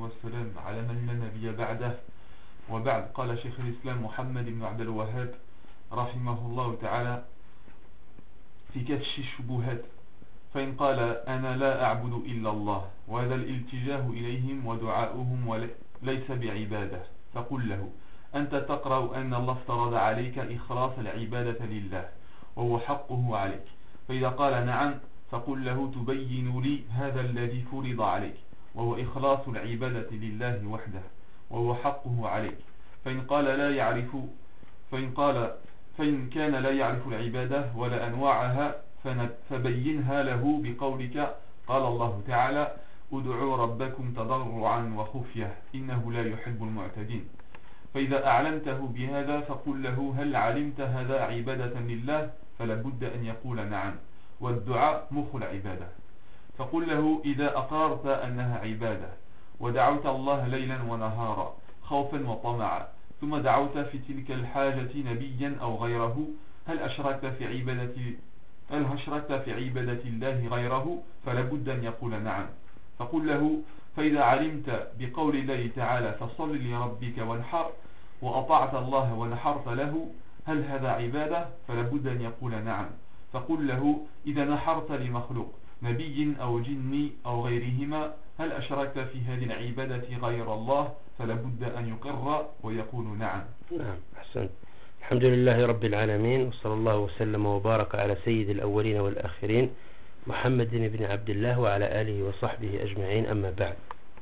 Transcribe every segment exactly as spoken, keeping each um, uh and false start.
والسلام على من لا نبي بعده. وبعد، قال شيخ الإسلام محمد بن عبد الوهاب رحمه الله تعالى في كشف الشبهات: فإن قال أنا لا أعبد إلا الله، وهذا الالتجاه إليهم ودعاؤهم ليس بعبادة، فقل له: أنت تقرأ أن الله افترض عليك إخلاص العبادة لله وهو حقه عليك، فإذا قال نعم فقل له: تبين لي هذا الذي فرض عليك وهو إخلاص العبادة لله وحده وهو حقه عليك. فإن قال لا يعرف فإن قال فإن كان لا يعرف العبادة ولا أنواعها فبينها له بقولك: قال الله تعالى: ادعوا ربكم تضرعا وخفية إنه لا يحب المعتدين. فإذا أعلمته بهذا فقل له: هل علمت هذا عبادة لله؟ فلا بد أن يقول نعم، والدعاء مخ العبادة. فقل له: إذا أقررت أنها عبادة ودعوت الله ليلا ونهارا خوفا وطمعا، ثم دعوت في تلك الحاجة نبيا أو غيره، هل أشركت في عبادة هل أشركت في عبادة الله غيره؟ فلا بد أن يقول نعم. فقل له: فإذا علمت بقول الله تعالى: فصل لربك وانحر، وأطعت الله ونحرت له، هل هذا عبادة؟ فلا بد أن يقول نعم. فقل له: إذا نحرت لمخلوق نبي أو جني أو غيرهما، هل أشركت في هذه العبادة غير الله؟ فلا بد أن يقر ويقول نعم. نعم، أحسن. الحمد لله رب العالمين، وصلى الله وسلم وبارك على سيد الأولين والآخرين محمد بن عبد الله وعلى آله وصحبه أجمعين، أما بعد.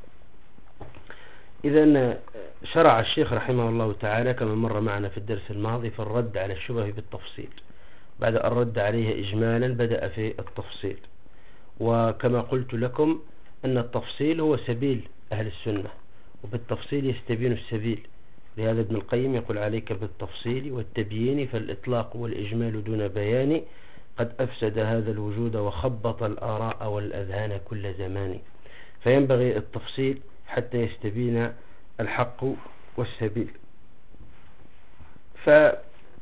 إذن شرع الشيخ رحمه الله تعالى كما مر معنا في الدرس الماضي في الرد على الشبه بالتفصيل. بعد أن رد عليها إجمالا بدأ في التفصيل، وكما قلت لكم أن التفصيل هو سبيل أهل السنة، وبالتفصيل يستبين السبيل. لهذا ابن القيم يقول: عليك بالتفصيل والتبيين، فالإطلاق والإجمال دون بيان قد أفسد هذا الوجود وخبط الآراء والأذهان كل زمان. فينبغي التفصيل حتى يستبين الحق والسبيل. فمر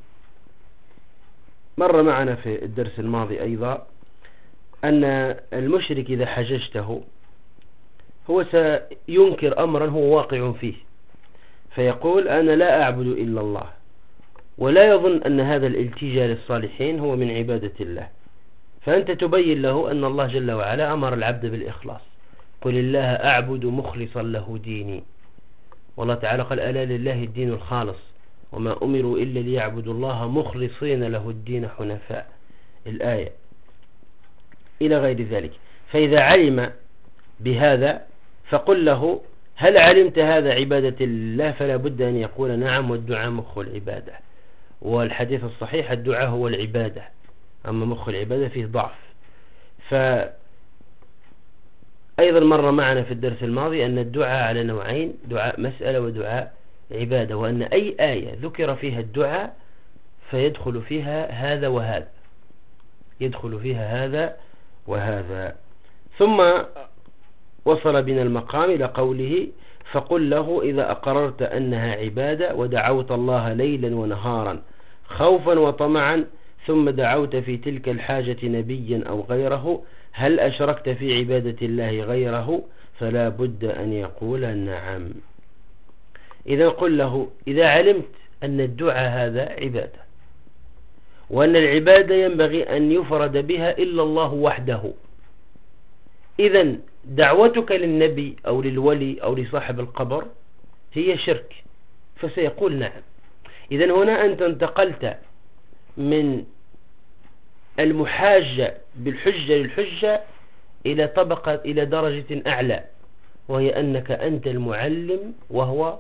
معنا في الدرس الماضي أيضا أن المشرك إذا حججته هو سينكر أمرا هو واقع فيه، فيقول: أنا لا أعبد إلا الله، ولا يظن أن هذا الالتجاء للصالحين هو من عبادة الله. فأنت تبين له أن الله جل وعلا أمر العبد بالإخلاص: قل الله أعبد مخلصا له ديني. والله تعالى قال: ألا لله الدين الخالص وما أمروا إلا ليعبدوا الله مخلصين له الدين حنفاء، الآية إلى غير ذلك. فإذا علم بهذا فقل له: هل علمت هذا عبادة الله؟ فلا بد أن يقول نعم، والدعاء مخ العبادة. والحديث الصحيح: الدعاء هو العبادة، أما مخ العبادة فيه ضعف. فأيضا مر معنا في الدرس الماضي أن الدعاء على نوعين: دعاء مسألة ودعاء عبادة، وأن أي آية ذكر فيها الدعاء فيدخل فيها هذا وهذا، يدخل فيها هذا وهذا. ثم وصل بنا المقام إلى قوله: فقل له: إذا أقررت أنها عبادة ودعوت الله ليلا ونهارا خوفا وطمعا، ثم دعوت في تلك الحاجة نبيا أو غيره، هل أشركت في عبادة الله غيره؟ فلا بد أن يقول نعم. إذا قل له: إذا علمت أن الدعاء هذا عبادة، وأن العبادة ينبغي أن يفرد بها إلا الله وحده، إذن دعوتك للنبي أو للولي أو لصاحب القبر هي شرك، فسيقول نعم. إذن هنا أنت انتقلت من المحاجة بالحجة للحجة إلى طبقة إلى درجة أعلى، وهي أنك أنت المعلم وهو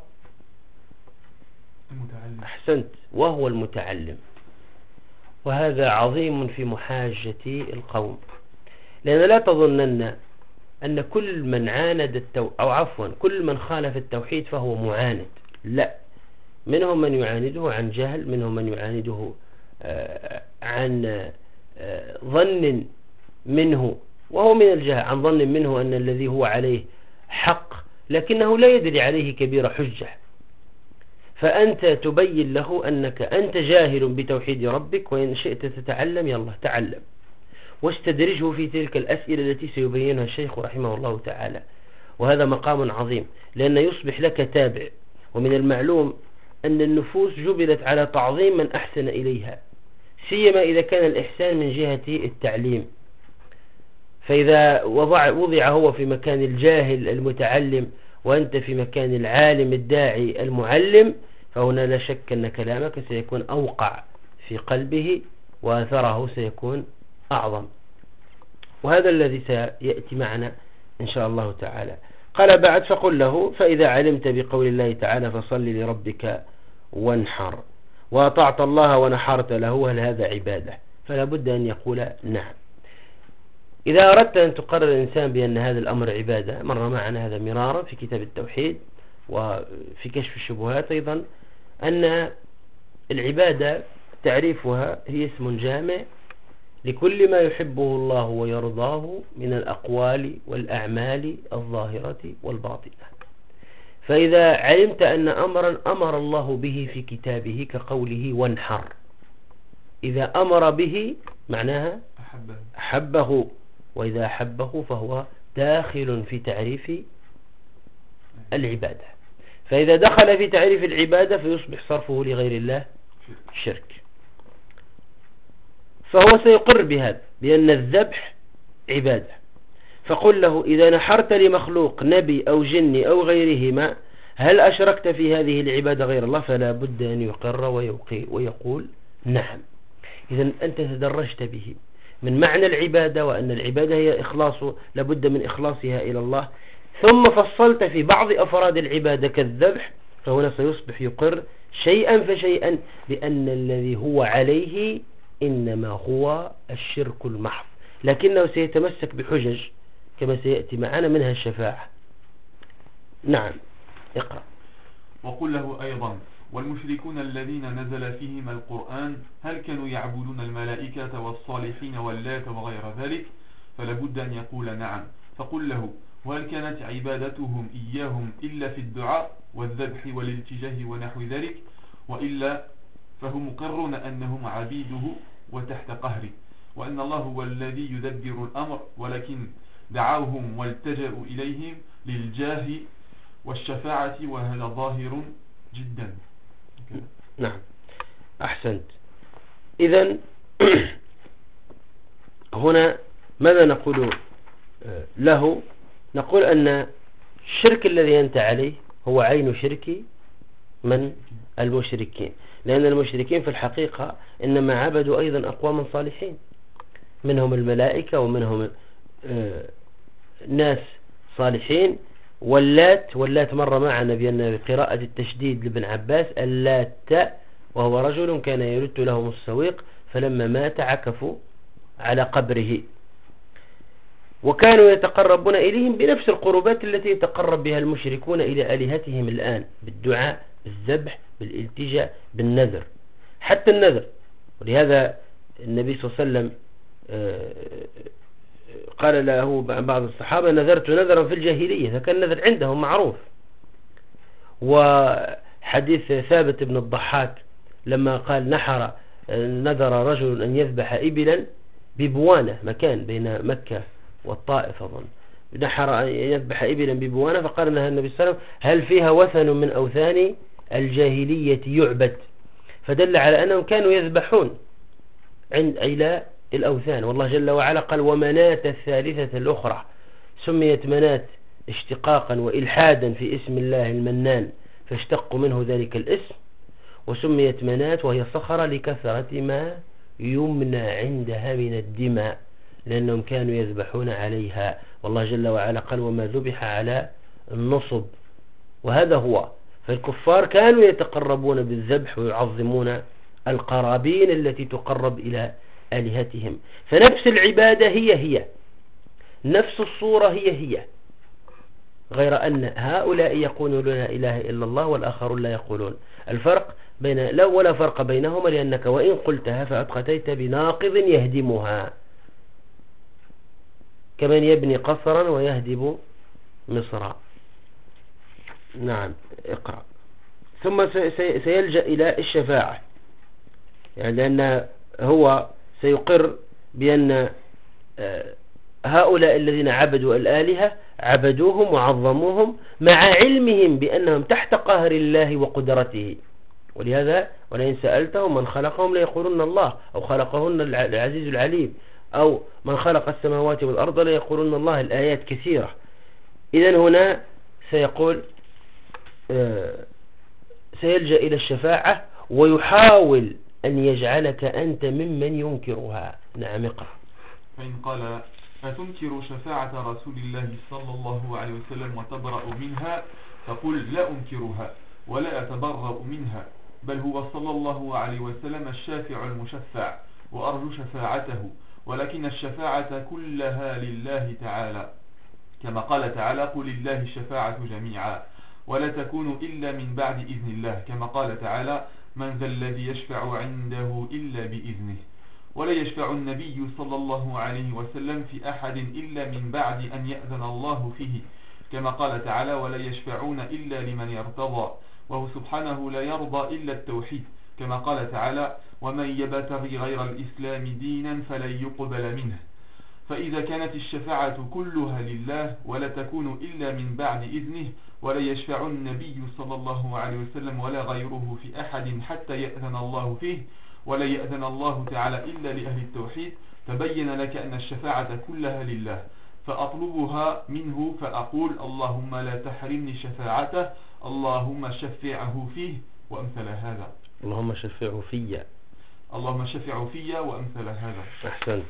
المتعلم. أحسنت، وهو المتعلم. وهذا عظيم في محاجة القوم، لأن لا تظنن أن كل من عاند التو... أو عفوا كل من خالف التوحيد فهو معاند، لا. منهم من يعانده عن جهل، منهم من يعانده آه عن آه ظن منه، وهو من الجهل، عن ظن منه أن الذي هو عليه حق، لكنه لا يدري عليه كبير حجة. فأنت تبين له أنك أنت جاهل بتوحيد ربك، وإن شئت تتعلم يلا تعلم، واستدرجه في تلك الأسئلة التي سيبينها الشيخ رحمه الله تعالى. وهذا مقام عظيم، لأن يصبح لك تابع. ومن المعلوم أن النفوس جبلت على تعظيم من أحسن إليها، سيما إذا كان الإحسان من جهة التعليم. فإذا وضع, وضع هو في مكان الجاهل المتعلم وأنت في مكان العالم الداعي المعلم، فهنا لا شك أن كلامك سيكون أوقع في قلبه وأثره سيكون أعظم. وهذا الذي سيأتي معنا إن شاء الله تعالى. قال بعد: فقل له فإذا علمت بقول الله تعالى فصل لربك وانحر وأطعت الله ونحرت له، هل هذا عبادة؟ فلا بد أن يقول نعم. إذا أردت أن تقرر الإنسان بأن هذا الأمر عبادة، مر معنا هذا مرارا في كتاب التوحيد وفي كشف الشبهات أيضا، أن العبادة تعريفها هي اسم جامع لكل ما يحبه الله ويرضاه من الأقوال والأعمال الظاهرة والباطنة. فإذا علمت أن أمرا أمر الله به في كتابه كقوله وانحر، إذا أمر به معناها أحبه, أحبه وإذا أحبه فهو داخل في تعريف العبادة. فإذا دخل في تعريف العبادة فيصبح صرفه لغير الله شرك. فهو سيقر بهذا بأن الذبح عبادة. فقل له إذا نحرت لمخلوق نبي أو جني أو غيرهما هل أشركت في هذه العبادة غير الله؟ فلا بد أن يقر ويقول نعم. إذن أنت تدرجت به من معنى العبادة، وأن العبادة هي إخلاص، لابد من إخلاصها إلى الله، ثم فصلت في بعض أفراد العبادة كالذبح، فهنا سيصبح يقر شيئا فشيئا بأن الذي هو عليه إنما هو الشرك المحض، لكنه سيتمسك بحجج كما سيأتي معنا منها الشفاعة. نعم اقرأ. وقل له أيضا: والمشركون الذين نزل فيهم القرآن هل كانوا يعبدون الملائكة والصالحين واللات وغير ذلك؟ فلابد أن يقول نعم. فقل له: وهل كانت عبادتهم إياهم إلا في الدعاء والذبح والالتجاه ونحو ذلك؟ وإلا فهم مقرون أنهم عبيده وتحت قهره، وأن الله هو الذي يدبر الأمر، ولكن دعوهم والتجأوا إليهم للجاه والشفاعة، وهذا ظاهر جدا. نعم أحسنت. إذن هنا ماذا نقول له؟ نقول أن الشرك الذي أنت عليه هو عين شرك من المشركين، لأن المشركين في الحقيقة إنما عبدوا أيضا أقواما صالحين، منهم الملائكة ومنهم ناس صالحين. واللات واللات مر معنا بأن بقراءة التشديد لابن عباس اللات، وهو رجل كان يرد لهم السويق فلما مات عكفوا على قبره، وكانوا يتقربون إليهم بنفس القربات التي يتقرب بها المشركون إلى آلهتهم الآن، بالدعاء بالذبح بالالتجاء بالنذر، حتى النذر. ولهذا النبي صلى الله عليه وسلم قال له بعض الصحابة: نذرت نذرا في الجاهلية، فكان النذر عندهم معروف. وحديث ثابت بن الضحاك لما قال نحر نذر رجل أن يذبح إبلا ببوانة، مكان بين مكة والطائف أظن، نحر أن يذبح إبلا ببوانة، فقال لها النبي صلى الله عليه وسلم: هل فيها وثن من أوثان الجاهلية يعبد؟ فدل على أنهم كانوا يذبحون عند إلى الأوثان. والله جل وعلا قال: ومناة الثالثة الأخرى، سميت مناة اشتقاقا وإلحادا في اسم الله المنان فاشتقوا منه ذلك الاسم، وسميت مناة وهي صخرة لكثرة ما يمنى عندها من الدماء، لأنهم كانوا يذبحون عليها. والله جل وعلا قال: وما ذبح على النصب. وهذا هو. فالكفار كانوا يتقربون بالذبح ويعظمون القرابين التي تقرب إلى آلهتهم. فنفس العبادة هي هي، نفس الصورة هي هي، غير أن هؤلاء يقولون لا إله إلا الله والآخرون لا يقولون. الفرق بين لا ولا فرق بينهما، لأنك وإن قلتها فأتقتيت بناقض يهدمها، كمن يبني قصرا ويهدم مصرا. نعم اقرأ. ثم سيلجأ إلى الشفاعة، يعني لأن هو سيقر بأن هؤلاء الذين عبدوا الآلهة عبدوهم وعظموهم مع علمهم بأنهم تحت قهر الله وقدرته. ولهذا ولئن سألتهم من خلقهم ليقولون الله، أو خلقهن العزيز العليم، أو من خلق السماوات والأرض ليقولون الله. الآيات كثيرة. إذن هنا سيقول سيلجأ إلى الشفاعة ويحاول أن يجعلك أنت ممن ينكرها. نعم اقرأ. فإن قال أتنكر شفاعة رسول الله صلى الله عليه وسلم وتبرأ منها، فقل لا أنكرها ولا أتبرأ منها، بل هو صلى الله عليه وسلم الشافع المشفع وأرجو شفاعته، ولكن الشفاعة كلها لله تعالى، كما قال تعالى قل لله الشفاعة جميعا ولا تكون إلا من بعد إذن الله، كما قال تعالى من ذا الذي يشفع عنده إلا بإذنه، ولا يشفع النبي صلى الله عليه وسلم في أحد إلا من بعد أن يأذن الله فيه، كما قال تعالى ولا يشفعون إلا لمن يرتضى، وهو سبحانه لا يرضى إلا التوحيد، كما قال تعالى ومن يبتغي غير الإسلام دينا فلن يقبل منه. فإذا كانت الشفاعة كلها لله ولا تكون إلا من بعد إذنه، ولا يشفع النبي صلى الله عليه وسلم ولا غيره في أحد حتى يأذن الله فيه، ولا يأذن الله تعالى إلا لأهل التوحيد، تبين لك أن الشفاعة كلها لله، فأطلبها منه فأقول اللهم لا تحرمني شفاعته، اللهم شفعه فيه وأمثل هذا. اللهم شفعه فيا اللهم شفعه فيا وأمثل هذا. أحسنت.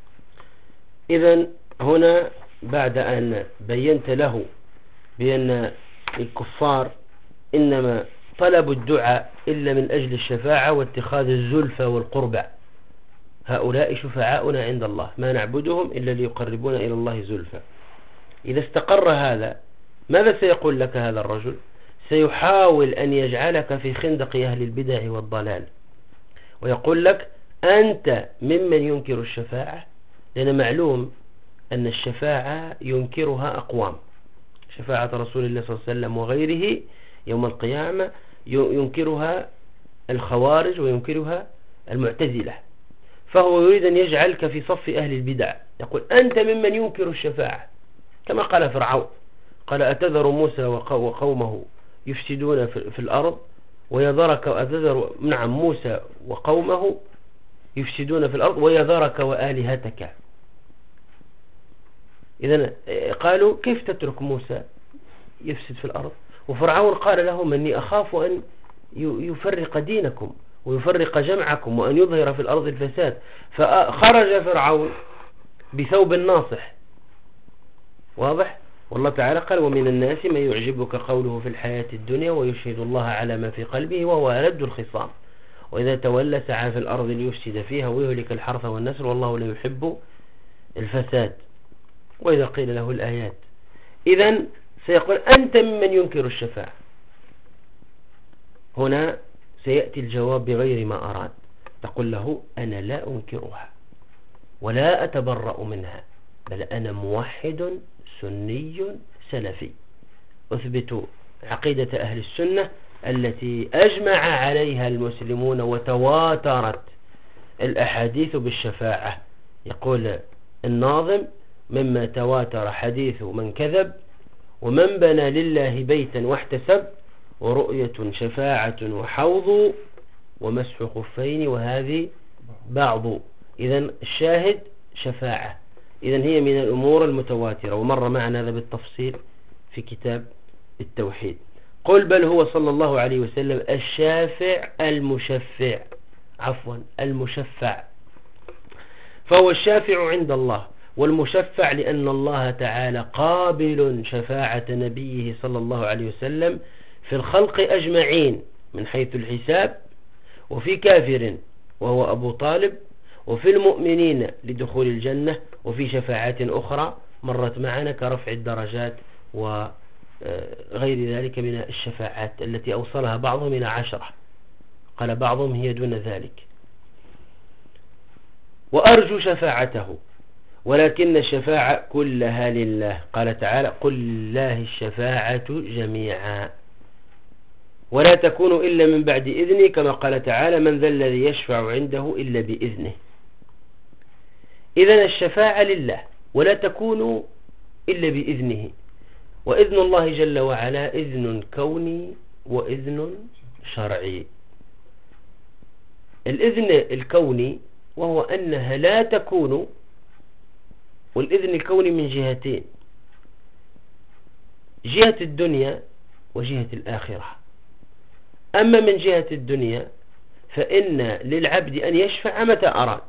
إذن هنا بعد أن بينت له بأن الكفار إنما طلبوا الدعاء إلا من أجل الشفاعة واتخاذ الزلفى والقربة، هؤلاء شفعاؤنا عند الله ما نعبدهم إلا ليقربون إلى الله زلفى. إذا استقر هذا ماذا سيقول لك هذا الرجل؟ سيحاول أن يجعلك في خندق أهل البدع والضلال، ويقول لك أنت ممن ينكر الشفاعة، لأن معلوم أن الشفاعة ينكرها أقوام، شفاعة رسول الله صلى الله عليه وسلم وغيره يوم القيامة ينكرها الخوارج وينكرها المعتزلة، فهو يريد أن يجعلك في صف أهل البدع، يقول أنت ممن ينكر الشفاعة، كما قال فرعون قال أتذر موسى وقومه يفسدون في الأرض ويذرك أتذر نعم موسى وقومه يفسدون في الأرض ويذرك وآلهتك. إذن قالوا كيف تترك موسى يفسد في الأرض؟ وفرعون قال لهم أني أخاف أن يفرق دينكم ويفرق جمعكم وأن يظهر في الأرض الفساد، فخرج فرعون بثوب ناصح واضح. والله تعالى قال ومن الناس من يعجبك قوله في الحياة الدنيا ويشهد الله على ما في قلبه وهو ألد الخصام وإذا تولى سعى في الأرض ليفسد فيها ويهلك الحرث والنسل والله لا يحب الفساد، وإذا قيل له الآيات. إذن سيقول أنت ممن ينكر الشفاعة. هنا سيأتي الجواب بغير ما أراد، تقول له أنا لا أنكرها ولا أتبرأ منها، بل أنا موحد سني سلفي أثبت عقيدة أهل السنة التي أجمع عليها المسلمون وتواترت الأحاديث بالشفاعة. يقول الناظم مما تواتر حديث من كذب ومن بنى لله بيتا واحتسب ورؤية شفاعة وحوض ومسح خفين وهذه بعض. إذن الشاهد شفاعة، إذن هي من الأمور المتواترة، ومر معنا هذا بالتفصيل في كتاب التوحيد. قل بل هو صلى الله عليه وسلم الشافع المشفع عفوا المشفع، فهو الشافع عند الله والمشفع لأن الله تعالى قابل شفاعة نبيه صلى الله عليه وسلم في الخلق أجمعين من حيث الحساب، وفي كافر وهو أبو طالب، وفي المؤمنين لدخول الجنة، وفي شفاعات أخرى مرت معنا كرفع الدرجات وغير ذلك من الشفاعات التي أوصلها بعضهم إلى عشرة، قال بعضهم هي دون ذلك. وأرجو شفاعته ولكن الشفاعة كلها لله، قال تعالى قل لله الشفاعة جميعا ولا تكون إلا من بعد إذنه، كما قال تعالى من ذا الذي يشفع عنده إلا بإذنه. إذن الشفاعة لله ولا تكون إلا بإذنه. وإذن الله جل وعلا إذن كوني وإذن شرعي. الإذن الكوني وهو أنها لا تكون، والإذن الكوني من جهتين: جهة الدنيا وجهة الآخرة. أما من جهة الدنيا فإن للعبد أن يشفع متى أراد،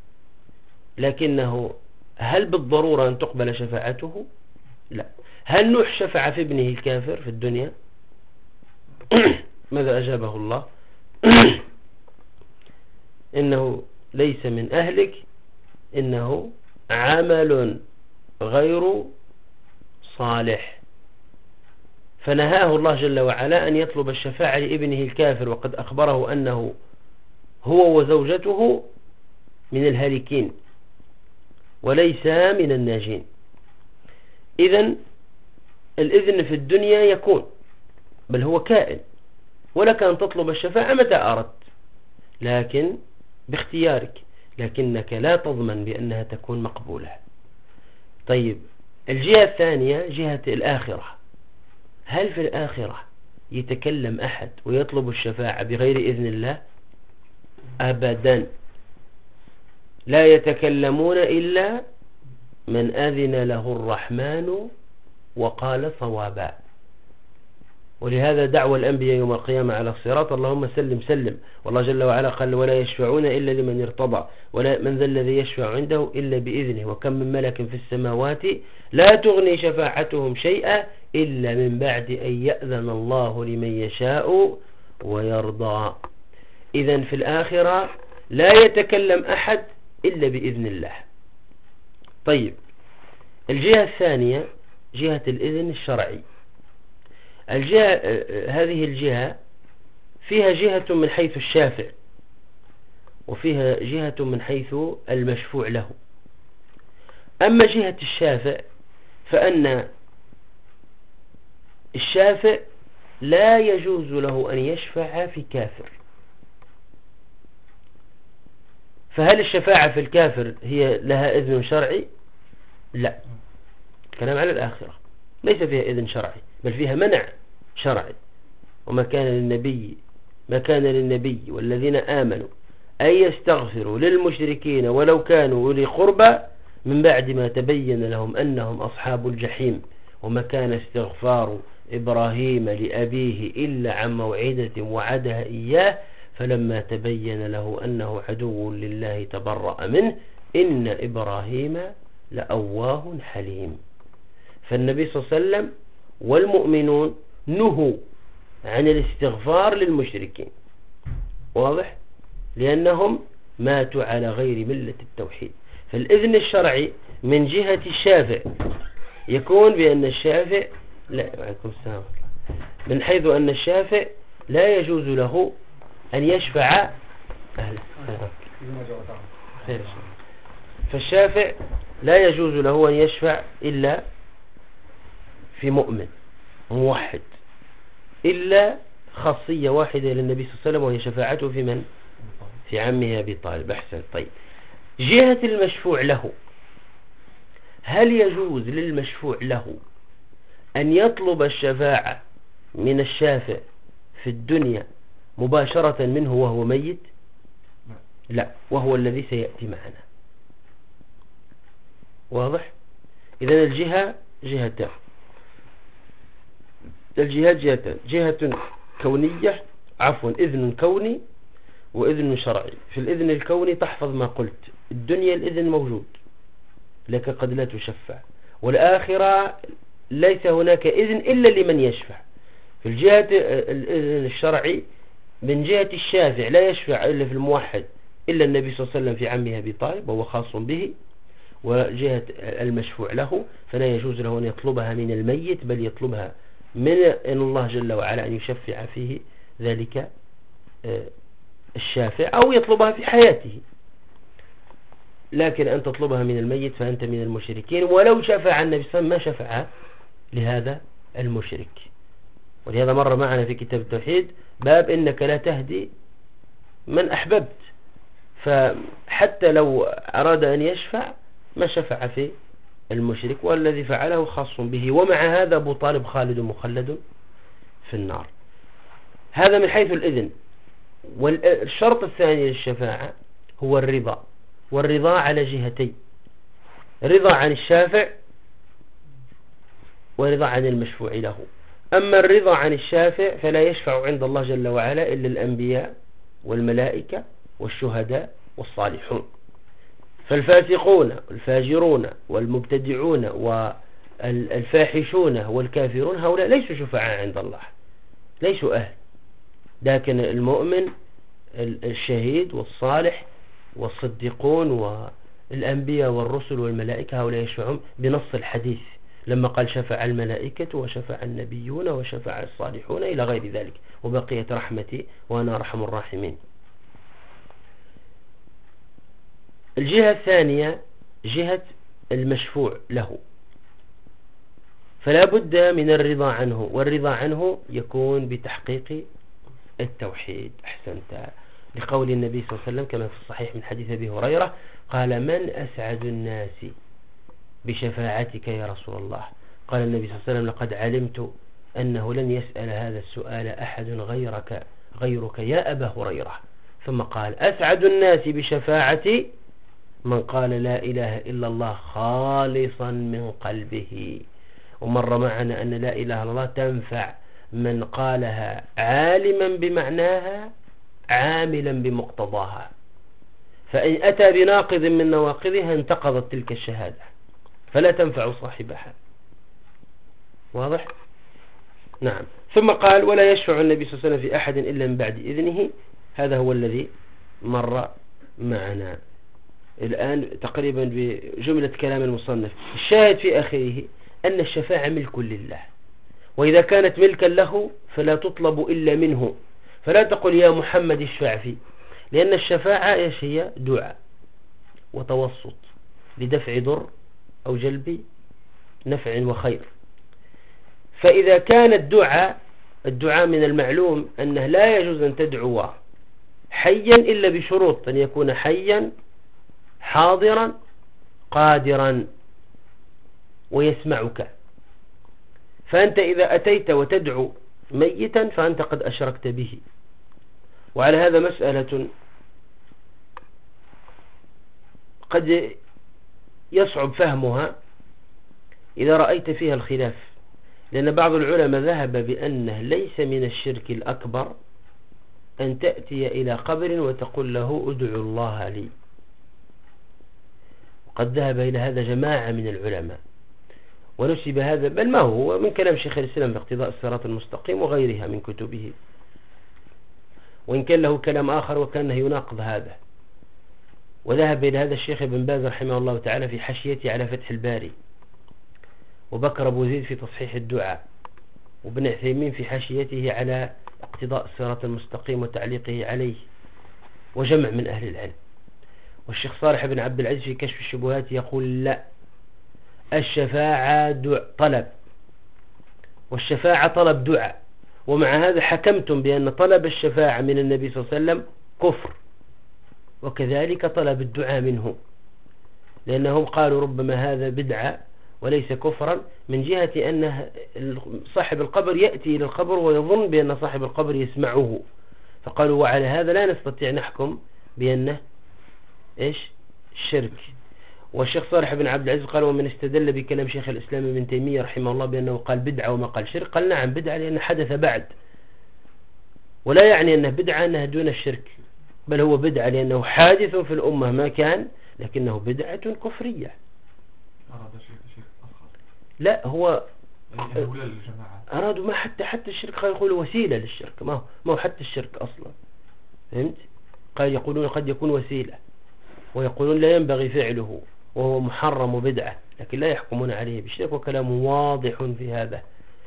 لكنه هل بالضرورة أن تقبل شفاعته؟ لا. هل نوح شفع في ابنه الكافر في الدنيا؟ ماذا أجابه الله؟ إنه ليس من أهلك، إنه عمل غير صالح. فنهاه الله جل وعلا أن يطلب الشفاعة لابنه الكافر، وقد أخبره أنه هو وزوجته من الهالكين وليس من الناجين. إذن الإذن في الدنيا يكون، بل هو كائن، ولك أن تطلب الشفاعة متى أردت، لكن باختيارك، لكنك لا تضمن بأنها تكون مقبولة. طيب، الجهة الثانية جهة الآخرة. هل في الآخرة يتكلم أحد ويطلب الشفاعة بغير إذن الله؟ أبدا، لا يتكلمون إلا من أذن له الرحمن وقال صوابا. ولهذا دعوى الأنبياء يوم القيامة على الصراط: اللهم سلم سلم. والله جل وعلا قال: ولا يشفعون إلا لمن ارتضى، ولا من ذا الذي يشفع عنده إلا بإذنه، وكم من ملك في السماوات لا تغني شفاعتهم شيئا إلا من بعد أن يأذن الله لمن يشاء ويرضى. إذن في الآخرة لا يتكلم أحد إلا بإذن الله. طيب، الجهة الثانية جهة الإذن الشرعي. الجهة هذه الجهة فيها جهة من حيث الشافع، وفيها جهة من حيث المشفوع له. أما جهة الشافع فأن الشافع لا يجوز له أن يشفع في كافر. فهل الشفاعة في الكافر هي لها إذن شرعي؟ لا، الكلام على الآخرة ليس فيها إذن شرعي، بل فيها منع شرعي. وما كان للنبي ما كان للنبي والذين آمنوا أن يستغفروا للمشركين ولو كانوا أولي قربى من بعد ما تبين لهم أنهم أصحاب الجحيم. وما كان استغفار إبراهيم لأبيه إلا عن موعدة وعدها إياه فلما تبين له أنه عدو لله تبرأ منه إن إبراهيم لأواه حليم. فالنبي صلى الله عليه وسلم والمؤمنون نهوا عن الاستغفار للمشركين، واضح؟ لأنهم ماتوا على غير ملة التوحيد. فالإذن الشرعي من جهة الشافع يكون بأن الشافع لا عليكم السلام من حيث أن الشافع لا يجوز له أن يشفع أهلا فالشافع لا يجوز له أن يشفع إلا في مؤمن موحد، إلا خاصية واحدة للنبي صلى الله عليه وسلم وهي شفاعته في من؟ في عمه أبي طالب. أحسن. طيب، جهة المشفوع له، هل يجوز للمشفوع له أن يطلب الشفاعة من الشافع في الدنيا مباشرة منه وهو ميت؟ لا، وهو الذي سيأتي معنا. واضح؟ إذن الجهة جهتان، الجهات جهتان: جهة كونية عفوا إذن كوني وإذن شرعي. في الإذن الكوني تحفظ ما قلت، الدنيا الإذن موجود لك قد لا تشفع، والآخرة ليس هناك إذن إلا لمن يشفع. في الجهة الإذن الشرعي من جهة الشافع لا يشفع إلا في الموحد إلا النبي صلى الله عليه وسلم في عمه أبي طالب وهو خاص به. وجهة المشفوع له فلا يجوز له أن يطلبها من الميت، بل يطلبها من إن الله جل وعلا أن يشفع فيه ذلك الشافع، أو يطلبها في حياته. لكن أن تطلبها من الميت فأنت من المشركين، ولو شفع النبي صلى الله عليه وسلم ما شفع لهذا المشرك. ولهذا مر معنا في كتاب التوحيد باب إنك لا تهدي من أحببت، فحتى لو أراد أن يشفع ما شفع في المشرك، والذي فعله خاص به. ومع هذا أبو طالب خالد مخلد في النار. هذا من حيث الإذن. والشرط الثاني للشفاعة هو الرضا، والرضا على جهتين: رضا عن الشافع ورضا عن المشفوع له. أما الرضا عن الشافع فلا يشفع عند الله جل وعلا إلا الأنبياء والملائكة والشهداء والصالحون. فالفاسقون والفاجرون والمبتدعون والفاحشون والكافرون هؤلاء ليسوا شفعاء عند الله، ليسوا أهل. لكن المؤمن الشهيد والصالح والصديقون والأنبياء والرسل والملائكة هؤلاء يشفعون بنص الحديث، لما قال شفع الملائكة وشفع النبيون وشفع الصالحون إلى غير ذلك، وبقيت رحمتي وأنا أرحم الراحمين. الجهة الثانية جهة المشفوع له، فلا بد من الرضا عنه، والرضا عنه يكون بتحقيق التوحيد. أحسنت، لقول النبي صلى الله عليه وسلم كما في الصحيح من حديث أبي هريرة قال: من أسعد الناس بشفاعتك يا رسول الله؟ قال النبي صلى الله عليه وسلم: لقد علمت أنه لن يسأل هذا السؤال أحد غيرك غيرك يا أبا هريرة. ثم قال: أسعد الناس بشفاعتي من قال لا إله إلا الله خالصا من قلبه. ومر معنا أن لا إله إلا الله تنفع من قالها عالما بمعناها عاملا بمقتضاها، فإن أتى بناقض من نواقضها انتقضت تلك الشهادة فلا تنفع صاحبها. واضح؟ نعم. ثم قال: ولا يشفع النبي صلى الله عليه وسلم في أحد إلا من بعد إذنه. هذا هو الذي مر معنا الآن تقريبا بجملة كلام المصنف. الشاهد في آخره أن الشفاعة ملك لله، وإذا كانت ملكا له فلا تطلب إلا منه. فلا تقل يا محمد اشفع فيه، لأن الشفاعة ايش هي؟ دعاء وتوسط لدفع ضر أو جلب نفع وخير. فإذا كان الدعاء الدعاء من المعلوم أنه لا يجوز أن تدعو حيا إلا بشروط: أن يكون حيا حاضرا قادرا ويسمعك. فأنت إذا أتيت وتدعو ميتا فأنت قد أشركت به. وعلى هذا مسألة قد يصعب فهمها إذا رأيت فيها الخلاف، لأن بعض العلماء ذهب بأنه ليس من الشرك الأكبر أن تأتي إلى قبر وتقول له ادعو الله لي. قد ذهب إلى هذا جماعة من العلماء، ونسب هذا بل ما هو من كلام شيخ الإسلام في اقتضاء الصراط المستقيم وغيرها من كتبه، وإن كان له كلام آخر وكانه يناقض هذا. وذهب إلى هذا الشيخ ابن باز رحمه الله تعالى في حاشيته على فتح الباري، وبكر أبو زيد في تصحيح الدعاء، وابن عثيمين في حاشيته على اقتضاء الصراط المستقيم وتعليقه عليه، وجمع من أهل العلم. والشيخ صالح بن عبد العزيز في كشف الشبهات يقول: لا، الشفاعة طلب، والشفاعة طلب دعاء، ومع هذا حكمتم بأن طلب الشفاعة من النبي صلى الله عليه وسلم كفر، وكذلك طلب الدعاء منه، لأنهم قالوا ربما هذا بدعة وليس كفرا، من جهة أن صاحب القبر يأتي إلى القبر ويظن بأن صاحب القبر يسمعه، فقالوا وعلى هذا لا نستطيع نحكم بأنه إيش؟ الشرك. والشيخ صالح بن عبد العزيز قال: ومن استدل بكلام شيخ الإسلام ابن تيمية رحمه الله بأنه قال بدعة وما قال شرك، قال نعم بدعة لأنه حدث بعد، ولا يعني أنه بدعة أنه دون الشرك، بل هو بدعة لأنه حادث في الأمة ما كان، لكنه بدعة كفرية. لا، هو أرادوا ما حتى حتى الشرك، قال يقولوا وسيلة للشرك، ما هو ما هو حتى الشرك أصلا، فهمت؟ قال يقولون قد يكون وسيلة، ويقولون لا ينبغي فعله وهو محرم وبدعة، لكن لا يحكمون عليه بالشرك، وكلام واضح في هذا.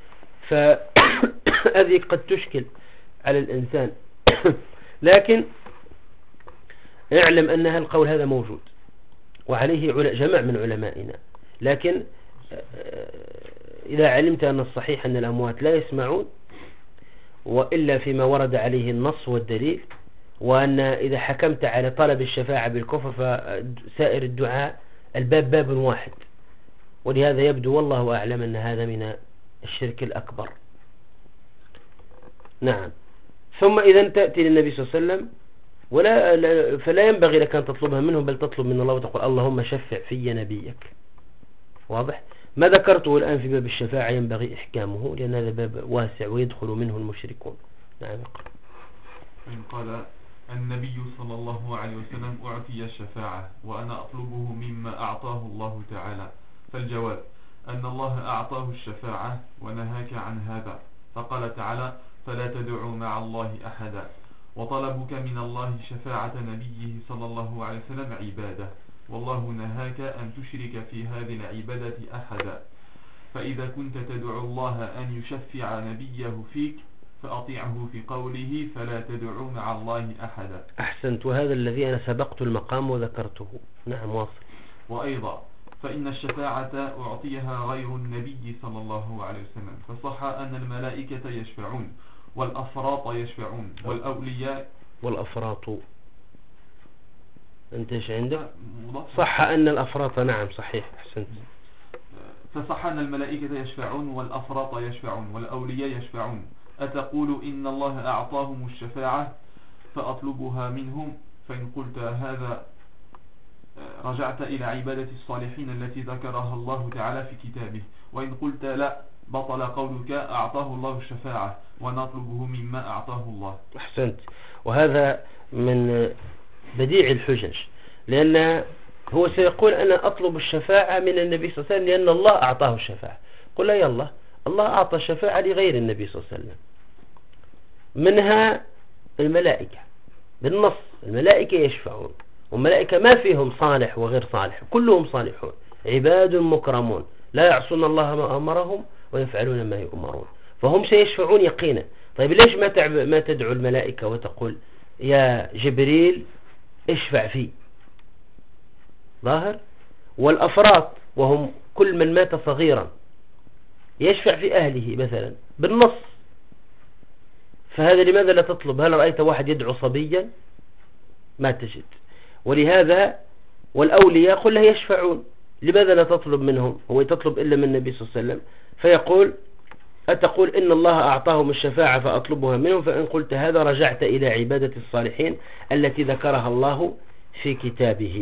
فهذه قد تشكل على الإنسان، لكن اعلم أن القول هذا موجود وعليه جمع من علمائنا. لكن إذا علمت أن الصحيح أن الأموات لا يسمعون، وإلا فيما ورد عليه النص والدليل، وأن إذا حكمت على طلب الشفاعة بالكفر فسائر الدعاء الباب باب واحد، ولهذا يبدو والله أعلم أن هذا من الشرك الأكبر. نعم. ثم إذا تأتي للنبي صلى الله عليه وسلم ولا فلا ينبغي لك أن تطلبها منه، بل تطلب من الله وتقول اللهم شفع في نبيك. واضح؟ ما ذكرته الآن في باب الشفاعة ينبغي إحكامه، لأن هذا باب واسع ويدخل منه المشركون. نعم. فإن قال النبي صلى الله عليه وسلم أعطي الشفاعة وأنا أطلبه مما أعطاه الله تعالى، فالجواب أن الله أعطاه الشفاعة ونهاك عن هذا، فقال تعالى فلا تدعوا مع الله أحدا، وطلبك من الله شفاعة نبيه صلى الله عليه وسلم عبادة، والله نهاك أن تشرك في هذه العبادة أحدا، فإذا كنت تدعو الله أن يشفع نبيه فيك فأطيعه في قوله فلا تدعوا مع الله أحدا. أحسنت، وهذا الذي أنا سبقت المقام وذكرته. نعم واصل. وأيضا فإن الشفاعة أعطيها غير النبي صلى الله عليه وسلم، فصح أن الملائكة يشفعون والأفراط يشفعون والأولياء والأفراط. أنت إيش عندك؟ صح أن الأفراط. نعم صحيح. أحسنت. فصح أن الملائكة يشفعون والأفراط يشفعون والأولياء يشفعون، أتقول إن الله أعطاهم الشفاعة فأطلبها منهم؟ فإن قلت هذا رجعت إلى عبادة الصالحين التي ذكرها الله تعالى في كتابه، وإن قلت لا بطل قولك أعطاه الله الشفاعة ونطلبه مما أعطاه الله. أحسنت. وهذا من بديع الحجج، لأن هو سيقول أنا أطلب الشفاعة من النبي صلى الله عليه وسلم لأن الله أعطاه الشفاعة. قل لا، يلا الله أعطى الشفاعة لغير النبي صلى الله عليه وسلم، منها الملائكة بالنص، الملائكة يشفعون، والملائكة ما فيهم صالح وغير صالح، كلهم صالحون عباد مكرمون لا يعصون الله ما أمرهم ويفعلون ما يؤمرون، فهم سيشفعون يقينا. طيب ليش ما ما تدعو الملائكة وتقول يا جبريل اشفع فيه؟ ظاهر. والأفراط وهم كل من مات صغيرا يشفع في أهله مثلا بالنص، فهذا لماذا لا تطلب؟ هل رأيت واحد يدعو صبيا؟ ما تجد. ولهذا والأولياء قل له يشفعون، لماذا لا تطلب منهم؟ هو تطلب إلا من النبي صلى الله عليه وسلم، فيقول أتقول إن الله أعطاهم الشفاعة فأطلبها منهم؟ فإن قلت هذا رجعت إلى عبادة الصالحين التي ذكرها الله في كتابه.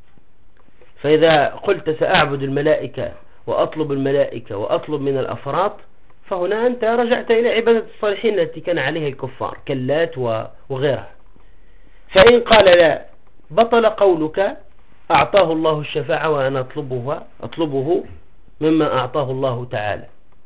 فإذا قلت سأعبد الملائكة وأطلب الملائكة وأطلب من الأفراط، فهنا أنت رجعت إلى عبادة الصالحين التي كان عليها الكفار كاللات وغيرها. فإن قال لا بطل قولك أعطاه الله الشفاعة وأنا أطلبه, أطلبه مما أعطاه الله تعالى.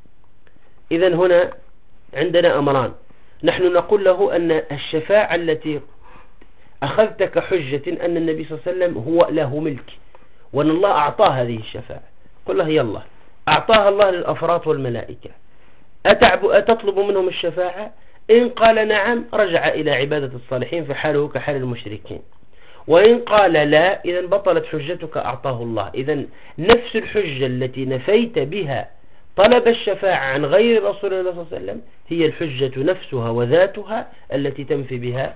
إذن هنا عندنا أمران، نحن نقول له أن الشفاعة التي أخذتك حجة أن النبي صلى الله عليه وسلم هو له ملك وأن الله أعطاه هذه الشفاعة، قل له يلا أعطاها الله للأفراط والملائكة، أتعب أتطلب منهم الشفاعة؟ إن قال نعم رجع إلى عبادة الصالحين فحاله كحال المشركين، وإن قال لا إذن بطلت حجتك أعطاه الله. إذن نفس الحجة التي نفيت بها طلب الشفاعة عن غير رسول الله صلى الله عليه وسلم هي الحجة نفسها وذاتها التي تنفي بها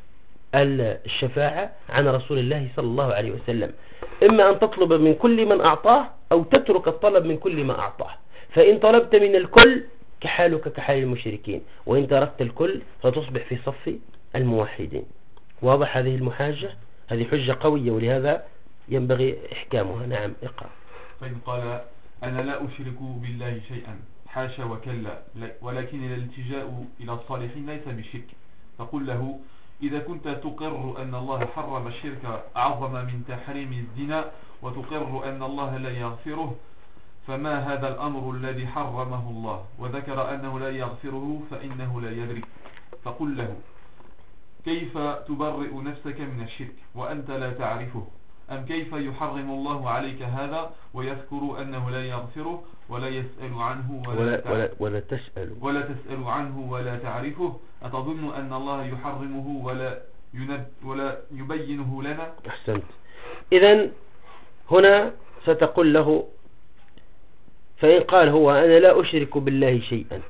الشفاعة عن رسول الله صلى الله عليه وسلم. إما أن تطلب من كل من أعطاه أو تترك الطلب من كل ما أعطاه، فإن طلبت من الكل كحالك كحال المشركين، وإن تركت الكل فتصبح في صف الموحدين. واضح هذه المحاجة؟ هذه حجة قوية ولهذا ينبغي إحكامها. نعم اقرأ. فإن قال أنا لا أشرك بالله شيئا حاشا وكلا، ولكن الالتجاء إلى الصالحين ليس بشرك، فقل له إذا كنت تقر أن الله حرم الشرك أعظم من تحريم الزنا وتقر أن الله لا يغفره، فما هذا الأمر الذي حرمه الله وذكر أنه لا يغفره فإنه لا يدري؟ فقل له كيف تبرئ نفسك من الشرك وأنت لا تعرفه؟ أم كيف يحرم الله عليك هذا ويذكر أنه لا يغفره ولا يسأل عنه ولا, ولا, ولا, ولا تسأل ولا تسأل عنه ولا تعرفه؟ أتظن أن الله يحرمه ولا ينب ولا يبينه لنا؟ أحسنت. إذن هنا ستقول له فإن قال هو أنا لا أشرك بالله شيئا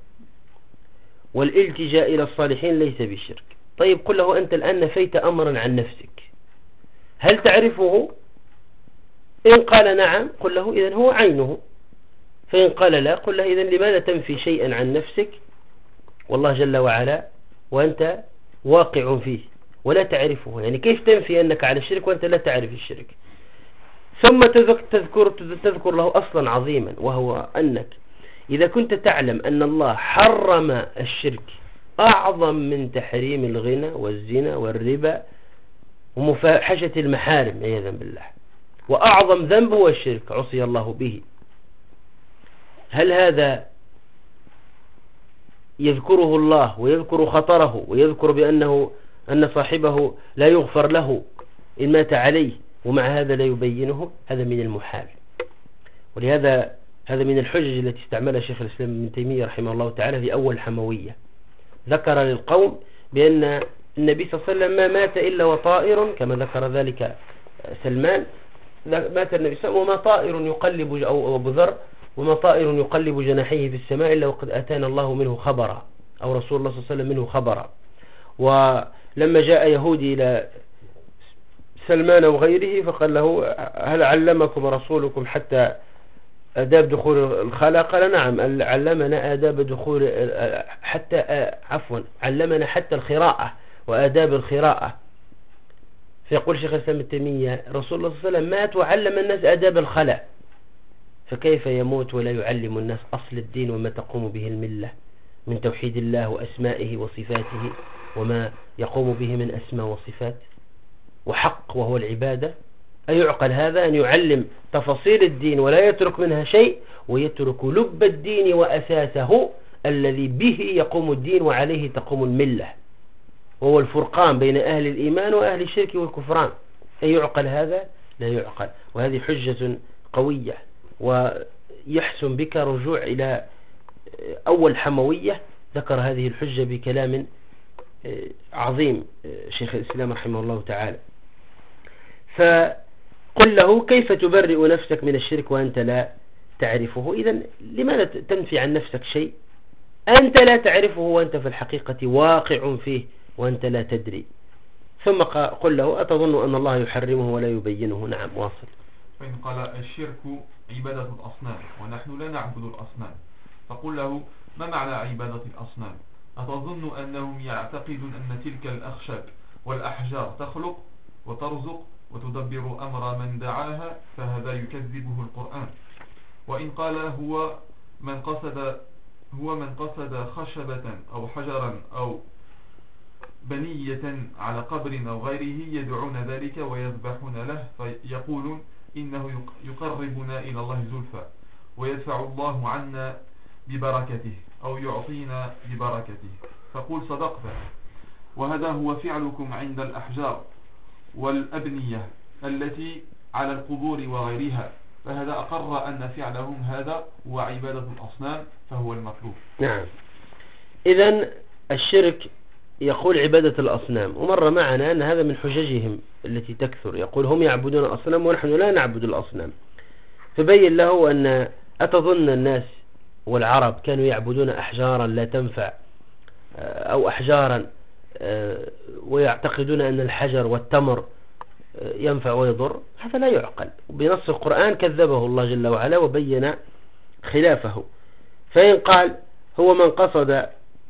والالتجاء إلى الصالحين ليس بالشرك، طيب قل له أنت الآن نفيت أمرا عن نفسك، هل تعرفه؟ إن قال نعم قل له إذن هو عينه، فإن قال لا قل له إذن لماذا تنفي شيئا عن نفسك والله جل وعلا وأنت واقع فيه ولا تعرفه؟ يعني كيف تنفي أنك على الشرك وأنت لا تعرف الشرك؟ ثم تذكر, تذكر له أصلا عظيما، وهو أنك إذا كنت تعلم أن الله حرم الشرك أعظم من تحريم الغنى والزنا والربا ومفاحشة المحارم عياذا بالله، وأعظم ذنب هو الشرك عصي الله به، هل هذا يذكره الله ويذكر خطره ويذكر بأنه أن صاحبه لا يغفر له إن مات عليه ومع هذا لا يبينه؟ هذا من المحال. ولهذا هذا من الحجج التي استعملها شيخ الإسلام ابن تيمية رحمه الله تعالى في أول حموية، ذكر للقوم بأن النبي صلى الله عليه وسلم ما مات إلا وطائر، كما ذكر ذلك سلمان، مات النبي صلى الله عليه وسلم وما طائر يقلب، أو أبو ذر، وما طائر يقلب جناحيه في السماء إلا وقد أتانا الله منه خبرا، أو رسول الله صلى الله عليه وسلم منه خبرا. ولما جاء يهودي إلى سلمان وغيره فقال له هل علمكم رسولكم حتى آداب دخول الخلاء؟ قال نعم، علمنا آداب دخول حتى عفوا علمنا حتى الخراءة وآداب الخراءة. فيقول شيخ الإسلام ابن تيمية رسول الله صلى الله عليه وسلم مات وعلم الناس آداب الخلاء، فكيف يموت ولا يعلم الناس أصل الدين وما تقوم به الملة من توحيد الله وأسمائه وصفاته وما يقوم به من أسماء وصفات وحق وهو العبادة؟ أيعقل هذا أن يعلم تفاصيل الدين ولا يترك منها شيء ويترك لب الدين وأساسه الذي به يقوم الدين وعليه تقوم الملة، وهو الفرقان بين أهل الإيمان وأهل الشرك والكفران؟ أيعقل هذا؟ لا يعقل. وهذه حجة قوية، ويحسن بك رجوع إلى أول حموية ذكر هذه الحجة بكلام عظيم شيخ الإسلام رحمه الله تعالى. فقل له كيف تبرئ نفسك من الشرك وأنت لا تعرفه؟ إذن لماذا تنفي عن نفسك شيء أنت لا تعرفه وأنت في الحقيقة واقع فيه وأنت لا تدري؟ ثم قل له أتظن أن الله يحرمه ولا يبينه؟ نعم، واصل. فإن قال الشرك عبادة الأصنام ونحن لا نعبد الأصنام، فقل له ما معنى عبادة الأصنام؟ أتظن أنهم يعتقدون أن تلك الأخشاب والأحجار تخلق وترزق وتدبر أمر من دعاها؟ فهذا يكذبه القرآن. وإن قال هو من قصد هو من قصد خشبة أو حجرا أو بنية على قبر أو غيره يدعون ذلك ويذبحون له، فيقولون إنه يقربنا إلى الله زلفى ويدفع الله عنا ببركته أو يعطينا ببركته. فقل صدقت، وهذا هو فعلكم عند الأحجار والأبنية التي على القبور وغيرها، فهذا أقر أن فعلهم هذا هو عبادة الأصنام فهو المطلوب. نعم، إذن الشرك يقول عبادة الأصنام، ومر معنا أن هذا من حججهم التي تكثر، يقول هم يعبدون الأصنام ونحن لا نعبد الأصنام. فبين له أن أتظن الناس والعرب كانوا يعبدون أحجارا لا تنفع أو أحجارا ويعتقدون أن الحجر والتمر ينفع ويضر؟ هذا لا يعقل. بنص القرآن كذبه الله جل وعلا وبين خلافه. فإن قال هو من قصد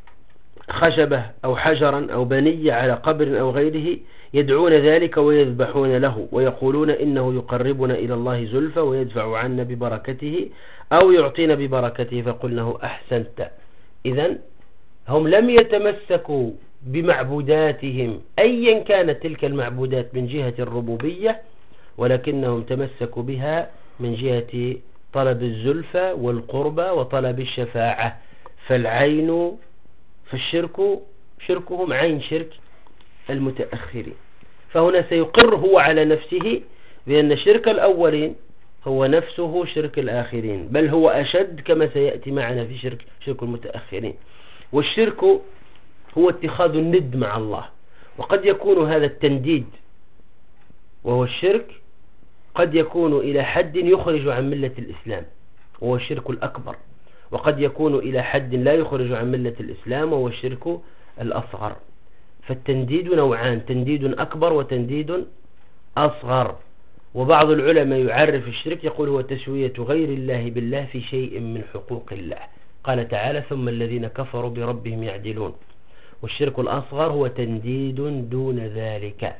خشبة أو حجرا أو بنية على قبر أو غيره يدعون ذلك ويذبحون له ويقولون إنه يقربنا إلى الله زلفى ويدفع عنا ببركته أو يعطينا ببركته، فقلناه أحسنت. إذن هم لم يتمسكوا بمعبوداتهم أيا كانت تلك المعبودات من جهة الربوبية، ولكنهم تمسكوا بها من جهة طلب الزلفى والقربى وطلب الشفاعة. فالعين فالشرك شركهم عين شرك المتأخرين. فهنا سيقر هو على نفسه بأن شرك الأولين هو نفسه شرك الآخرين، بل هو أشد كما سيأتي معنا في شرك شرك المتأخرين. والشرك هو اتخاذ الند مع الله، وقد يكون هذا التنديد وهو الشرك قد يكون إلى حد يخرج عن ملة الإسلام وهو الشرك الأكبر، وقد يكون إلى حد لا يخرج عن ملة الإسلام وهو الشرك الأصغر. فالتنديد نوعان، تنديد أكبر وتنديد أصغر. وبعض العلماء يعرف الشرك يقول هو تسوية غير الله بالله في شيء من حقوق الله. قال تعالى ثم الذين كفروا بربهم يعدلون. والشرك الأصغر هو تنديد دون ذلك،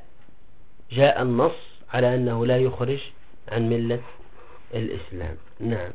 جاء النص على أنه لا يخرج عن ملة الإسلام. نعم.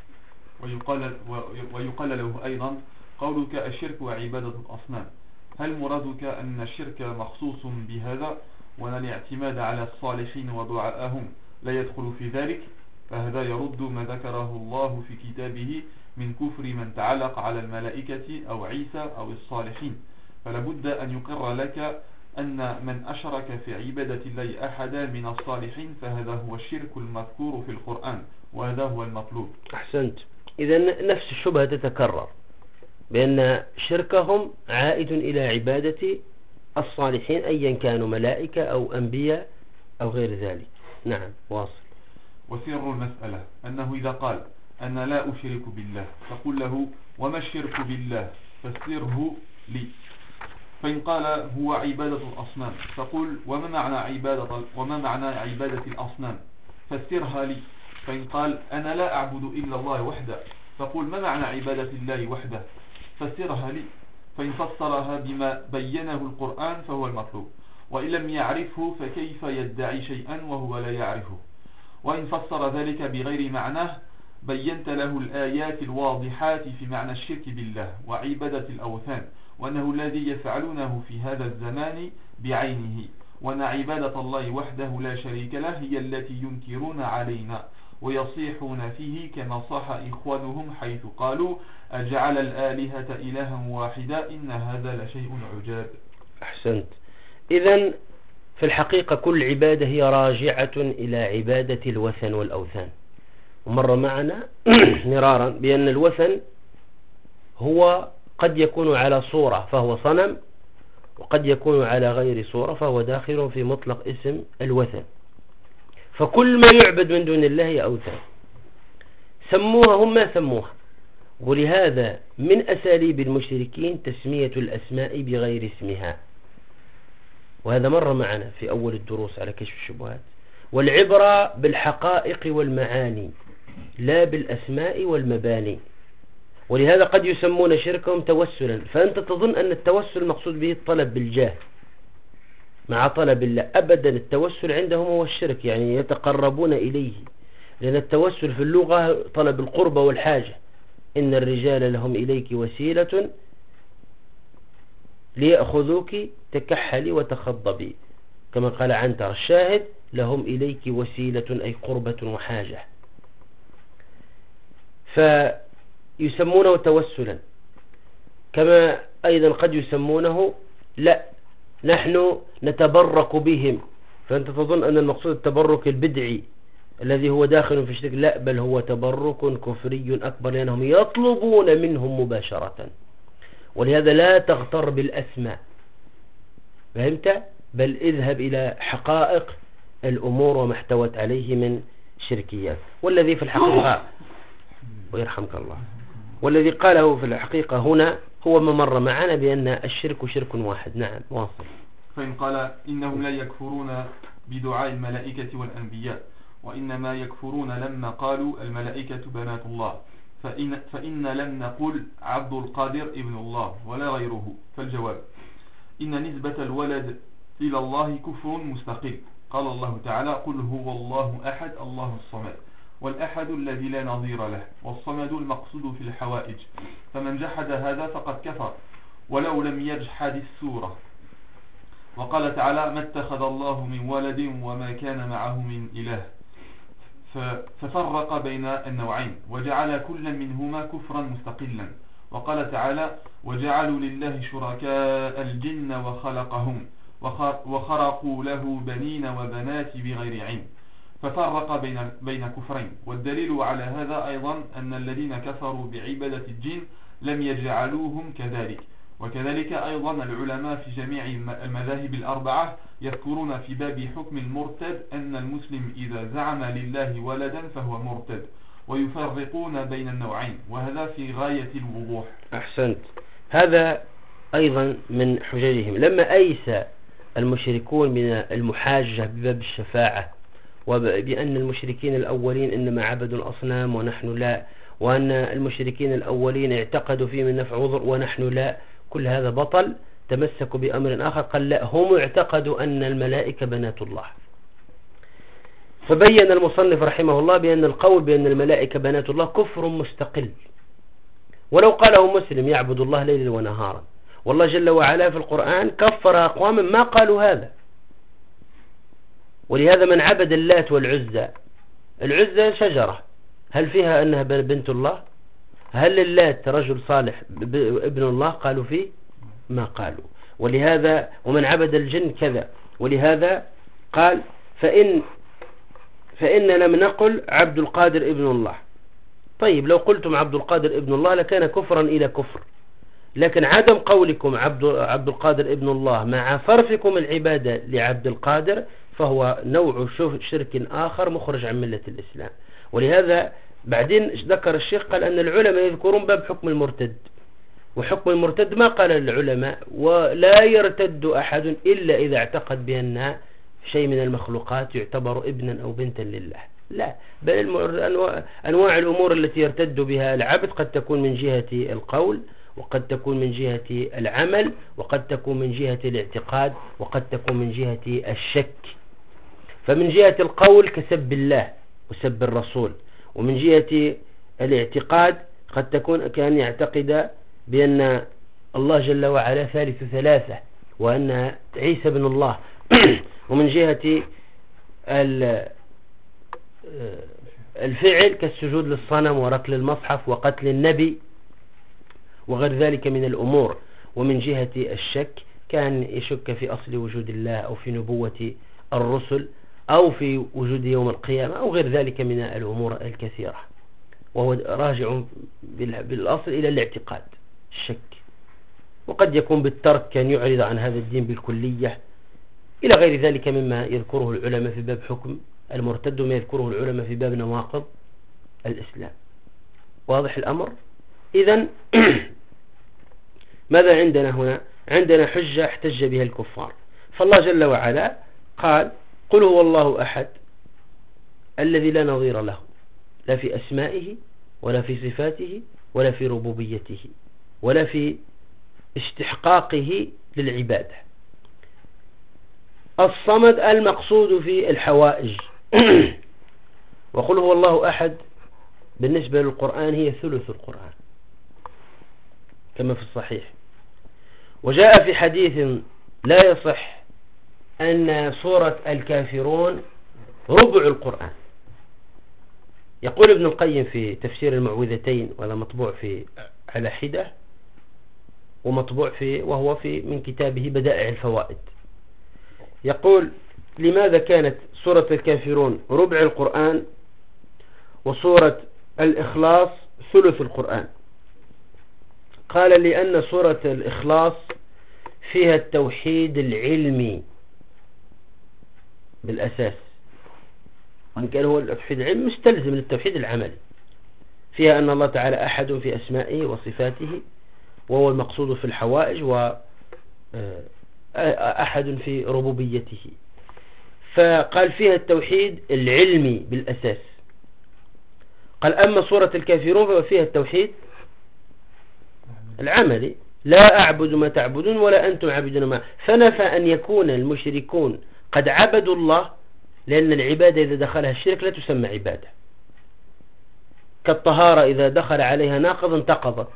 ويقال, ويقال له أيضا قولك الشرك وعبادة الأصنام، هل مرادك أن الشرك مخصوص بهذا وأن الاعتماد على الصالحين ودعاءهم لا يدخل في ذلك؟ فهذا يرد ما ذكره الله في كتابه من كفر من تعلق على الملائكة أو عيسى أو الصالحين. فلابد أن يقر لك أن من أشرك في عبادة الله أحدا من الصالحين فهذا هو الشرك المذكور في القرآن، وهذا هو المطلوب. أحسنت. إذن نفس الشبهة تتكرر بأن شركهم عائد إلى عبادة الصالحين أيا كانوا ملائكة أو أنبياء أو غير ذلك. نعم واصل. وسر المسألة أنه إذا قال أنا لا أشرك بالله تقول له وما الشرك بالله فسره لي. فإن قال هو عبادة الأصنام تقول وما معنى عبادة وما معنى عبادة الأصنام فسرها لي. فإن قال أنا لا أعبد إلا الله وحده تقول ما معنى عبادة الله وحده فسرها لي. فإن فسرها بما بينه القرآن فهو المطلوب، وإن لم يعرفه فكيف يدعي شيئا وهو لا يعرفه. وإن فسر ذلك بغير معناه بينت له الآيات الواضحات في معنى الشرك بالله وعبادة الأوثان، وأنه الذي يفعلونه في هذا الزمان بعينه، وأن عبادة الله وحده لا شريك له هي التي ينكرون علينا ويصيحون فيه كما صاح إخوانهم حيث قالوا أجعل الآلهة إلها واحدا إن هذا لشيء عجاب. أحسنت. إذن في الحقيقة كل عبادة هي راجعة إلى عبادة الوثن والأوثان. ومر معنا مرارا بأن الوثن هو قد يكون على صورة فهو صنم، وقد يكون على غير صورة فهو داخل في مطلق اسم الوثن. فكل ما يعبد من دون الله هي أوثان، سموها هم ما سموها. ولهذا من أساليب المشركين تسمية الأسماء بغير اسمها، وهذا مر معنا في أول الدروس على كشف الشبهات. والعبرة بالحقائق والمعاني لا بالأسماء والمباني. ولهذا قد يسمون شركهم توسلا، فأنت تظن أن التوسل مقصود به الطلب بالجاه مع طلب الله. أبدا، التوسل عندهم هو الشرك، يعني يتقربون إليه، لأن التوسل في اللغة طلب القربة والحاجة. إن الرجال لهم إليك وسيلة ليأخذوك تكحلي وتخضبي، كما قال عنتر الشاهد لهم إليك وسيلة أي قربة وحاجة. فيسمونه توسلا، كما أيضا قد يسمونه لا نحن نتبرك بهم، فأنت تظن أن المقصود التبرك البدعي الذي هو داخل في الشرك، لا، بل هو تبرك كفري أكبر، لأنهم يطلبون منهم مباشرة. ولهذا لا تغتر بالأسماء، فهمت؟ بل اذهب إلى حقائق الأمور وما احتوت عليه من شركيات. والذي في الحقيقة ويرحمك الله والذي قاله في الحقيقة هنا هو ما مر معنا بأن الشرك شرك واحد. نعم واصل. فإن قال إنهم لا يكفرون بدعاء الملائكة والأنبياء، وإنما يكفرون لما قالوا الملائكة بنات الله، فإن, فإن لم نقل عبد القادر ابن الله ولا غيره. فالجواب إن نسبة الولد إلى الله كفر مستقل. قال الله تعالى قل هو الله أحد الله الصمد، والأحد الذي لا نظير له، والصمد المقصود في الحوائج. فمن جحد هذا فقد كفر ولو لم يجحد السورة. وقال تعالى ما اتخذ الله من ولد وما كان معه من إله، ففرق بين النوعين وجعل كل منهما كفرا مستقلا. وقال تعالى وجعلوا لله شركاء الجن وخلقهم وخرقوا له بنين وبنات بغير علم، ففرق بين بين كفرين. والدليل على هذا أيضا أن الذين كفروا بعبادة الجن لم يجعلوهم كذلك. وكذلك أيضا العلماء في جميع المذاهب الأربعة يذكرون في باب حكم المرتد أن المسلم إذا زعم لله ولدا فهو مرتد، ويفرقون بين النوعين، وهذا في غاية الوضوح. أحسنت. هذا أيضا من حججهم لما أيس المشركون من المحاجة بباب الشفاعة وبأن المشركين الأولين إنما عبدوا الأصنام ونحن لا، وأن المشركين الأولين اعتقدوا فيه من نفع وضر ونحن لا. كل هذا بطل. تمسكوا بأمر آخر، قال لا، هم اعتقدوا أن الملائكة بنات الله. فبين المصنف رحمه الله بأن القول بأن الملائكة بنات الله كفر مستقل، ولو قاله مسلم يعبد الله ليلا ونهارا. والله جل وعلا في القرآن كفر أقواما ما قالوا هذا. ولهذا من عبد اللات والعزى، العزى شجرة، هل فيها أنها بنت الله؟ هل اللات رجل صالح ابن الله؟ قالوا فيه ما قالوا. ولهذا ومن عبد الجن كذا. ولهذا قال فإن فإن لم نقل عبد القادر ابن الله. طيب لو قلتم عبد القادر ابن الله لكان كفرا إلى كفر، لكن عدم قولكم عبد عبد القادر ابن الله مع صرفكم العبادة لعبد القادر فهو نوع شرك آخر مخرج عن ملة الإسلام. ولهذا بعدين ذكر الشيخ قال أن العلماء يذكرون باب حكم المرتد، وحكم المرتد ما قال العلماء ولا يرتد أحد إلا إذا اعتقد بأن شيء من المخلوقات يعتبر ابنا أو بنتا لله. لا، بل أنواع الأمور التي يرتد بها العبد قد تكون من جهة القول، وقد تكون من جهة العمل، وقد تكون من جهة الاعتقاد، وقد تكون من جهة الشك. فمن جهة القول كسب الله وسب الرسول، ومن جهة الاعتقاد قد تكون كان يعتقد بأن الله جل وعلا ثالث ثلاثة وأن عيسى بن الله. ومن جهة الفعل كالسجود للصنم وركل المصحف وقتل النبي وغير ذلك من الأمور. ومن جهة الشك كان يشك في أصل وجود الله أو في نبوة الرسل أو في وجود يوم القيامة أو غير ذلك من الأمور الكثيرة، وهو راجع بالأصل إلى الاعتقاد الشك. وقد يكون بالترك، كان يعرض عن هذا الدين بالكلية إلى غير ذلك مما يذكره العلماء في باب حكم المرتد وما يذكره العلماء في باب نواقض الإسلام. واضح الأمر؟ إذن ماذا عندنا هنا؟ عندنا حجة احتج بها الكفار. فالله جل وعلا قال قل هو الله أحد الذي لا نظير له، لا في أسمائه ولا في صفاته ولا في ربوبيته ولا في استحقاقه للعبادة. الصمد المقصود في الحوائج. وقل هو الله أحد بالنسبة للقرآن هي ثلث القرآن كما في الصحيح. وجاء في حديث لا يصح أن سورة الكافرون ربع القرآن. يقول ابن القيم في تفسير المعوذتين، وهذا مطبوع في على حدة ومطبوع في وهو في من كتابه بدائع الفوائد، يقول لماذا كانت سورة الكافرون ربع القرآن وسورة الإخلاص ثلث القرآن؟ قال لأن سورة الإخلاص فيها التوحيد العلمي بالأساس، وإن كان هو التوحيد العلمي مستلزم للتوحيد العملي. فيها أن الله تعالى أحد في أسمائه وصفاته وهو المقصود في الحوائج، وأحد في ربوبيته. فقال فيها التوحيد العلمي بالأساس. قال أما سورة الكافرون ففيها التوحيد العملي، لا أعبد ما تعبدون ولا أنتم عابدون ما. فنفى أن يكون المشركون قد عبدوا الله، لأن العبادة إذا دخلها الشرك لا تسمى عبادة، كالطهارة إذا دخل عليها ناقض انتقضت.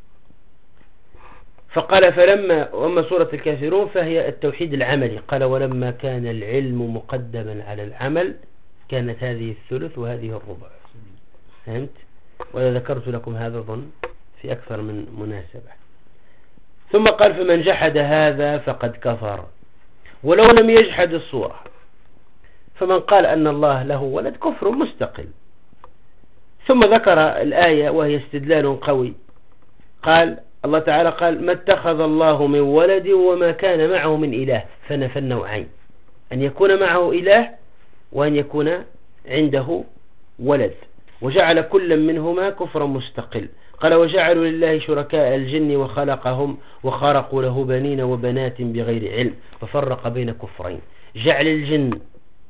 فقال فلما وأما سورة الكافرون فهي التوحيد العملي. قال ولما كان العلم مقدما على العمل كانت هذه الثلث وهذه الربع. فهمت؟ وإذا ذكرت لكم هذا ظن في أكثر من مناسبة. ثم قال فمن جحد هذا فقد كفر ولو لم يجحد الصورة. فمن قال أن الله له ولد كفر مستقل. ثم ذكر الآية وهي استدلال قوي. قال الله تعالى قال ما اتخذ الله من ولد وما كان معه من إله، فنفى النوعين، أن يكون معه إله وأن يكون عنده ولد، وجعل كل منهما كفرا مستقل. قال وجعلوا لله شركاء الجن وخلقهم وخرقوا له بنين وبنات بغير علم ففرق بين كفرين. جعل الجن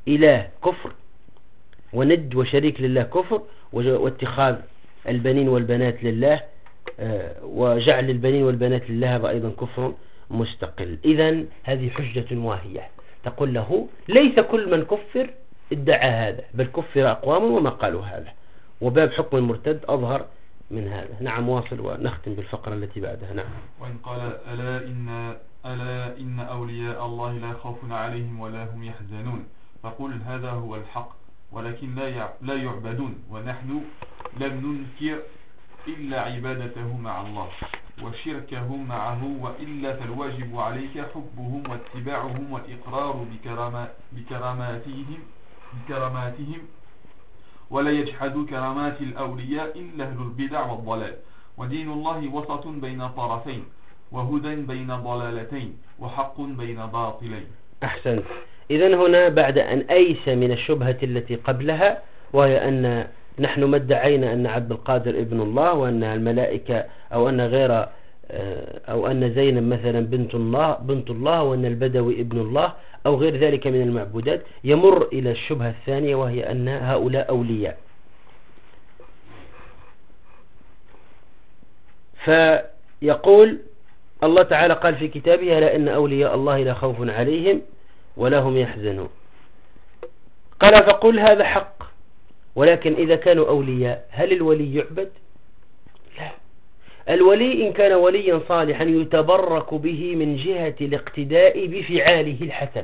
إله كفر، وند وشريك لله كفر، واتخاذ البنين والبنات لله وجعل البنين والبنات لله هذا أيضا كفر مستقل. إذن هذه حجة واهية تقول له ليس كل من كفر ادعى هذا، بل كفر أقوام وما قالوا هذا، وباب حكم المرتد أظهر من هذا. نعم، واصل ونختم بالفقرة التي بعدها. نعم. وإن قال ألا إن, ألا إن أولياء الله لا خوف عليهم ولا هم يحزنون، فقل هذا هو الحق، ولكن لا لا يعبدون، ونحن لم ننكر إلا عبادته مع الله وشركهم معه، وإلا فالواجب عليك حبهم واتباعهم والإقرار بكراماتهم بكراماتهم ولا يجحد كرامات الأولياء إلا أهل البدع والضلال. ودين الله وسط بين طرفين، وهدى بين ضلالتين، وحق بين باطلين. أحسنت. إذن هنا بعد أن أيس من الشبهة التي قبلها، وهي أن نحن ما ادعينا أن عبد القادر ابن الله، وأن الملائكة أو أن غير أو أن زينب مثلا بنت الله بنت الله وأن البدوي ابن الله أو غير ذلك من المعبودات، يمر إلى الشبهة الثانية، وهي أن هؤلاء أولياء. فيقول الله تعالى قال في كتابه ألا إن أولياء الله لا خوف عليهم ولا هم يحزنون. قال فقل هذا حق، ولكن إذا كانوا أولياء هل الولي يعبد؟ لا. الولي إن كان وليا صالحا يتبرك به من جهة الاقتداء بفعاله الحسن،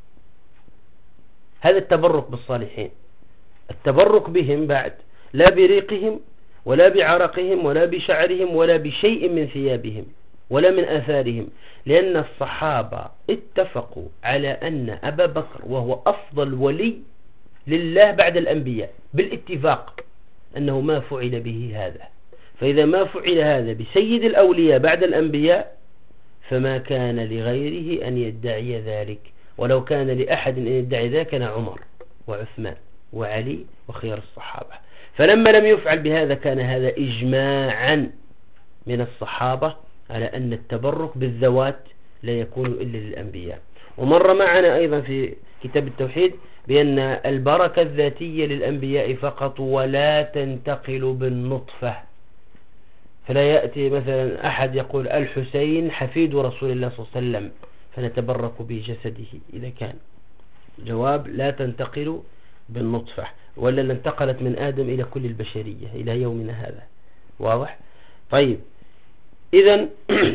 هذا التبرك بالصالحين. التبرك بهم بعد لا بريقهم ولا بعرقهم ولا بشعرهم ولا بشيء من ثيابهم ولا من آثارهم، لأن الصحابة اتفقوا على أن أبا بكر وهو أفضل ولي لله بعد الأنبياء بالاتفاق أنه ما فعل به هذا. فإذا ما فعل هذا بسيد الأولياء بعد الأنبياء فما كان لغيره أن يدعي ذلك، ولو كان لأحد أن يدعي ذلك كان عمر وعثمان وعلي وخيار الصحابة. فلما لم يفعل بهذا كان هذا إجماعا من الصحابة على أن التبرك بالذوات لا يكون إلا للأنبياء. ومر معنا أيضا في كتاب التوحيد بأن البركة الذاتية للأنبياء فقط ولا تنتقل بالنطفة. فلا يأتي مثلا أحد يقول الحسين حفيد رسول الله صلى الله عليه وسلم فنتبرك بجسده، إذا كان جواب لا تنتقل بالنطفة، ولا انتقلت من آدم إلى كل البشرية إلى يومنا هذا. واضح؟ طيب، إذن